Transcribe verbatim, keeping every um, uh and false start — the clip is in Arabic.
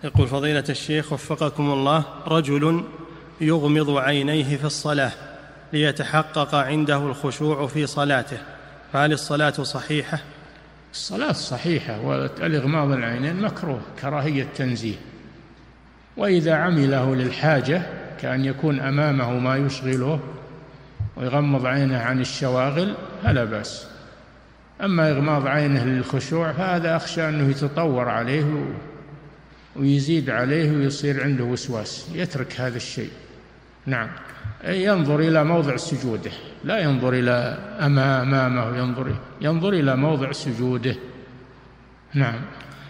يقول فضيلة الشيخ وفقكم الله، رجل يغمض عينيه في الصلاة ليتحقق عنده الخشوع في صلاته، فهل الصلاة صحيحة؟ الصلاة صحيحة، والإغماض العينين مكروه كراهية تنزيه، وإذا عمله للحاجة كأن يكون أمامه ما يشغله ويغمض عينه عن الشواغل فلا بأس. أما إغماض عينه للخشوع فهذا أخشى أنه يتطور عليه ويزيد عليه ويصير عنده وسواس، يترك هذا الشيء. نعم، ينظر إلى موضع سجوده، لا ينظر إلى أمامه، ينظر ينظر إلى موضع سجوده. نعم.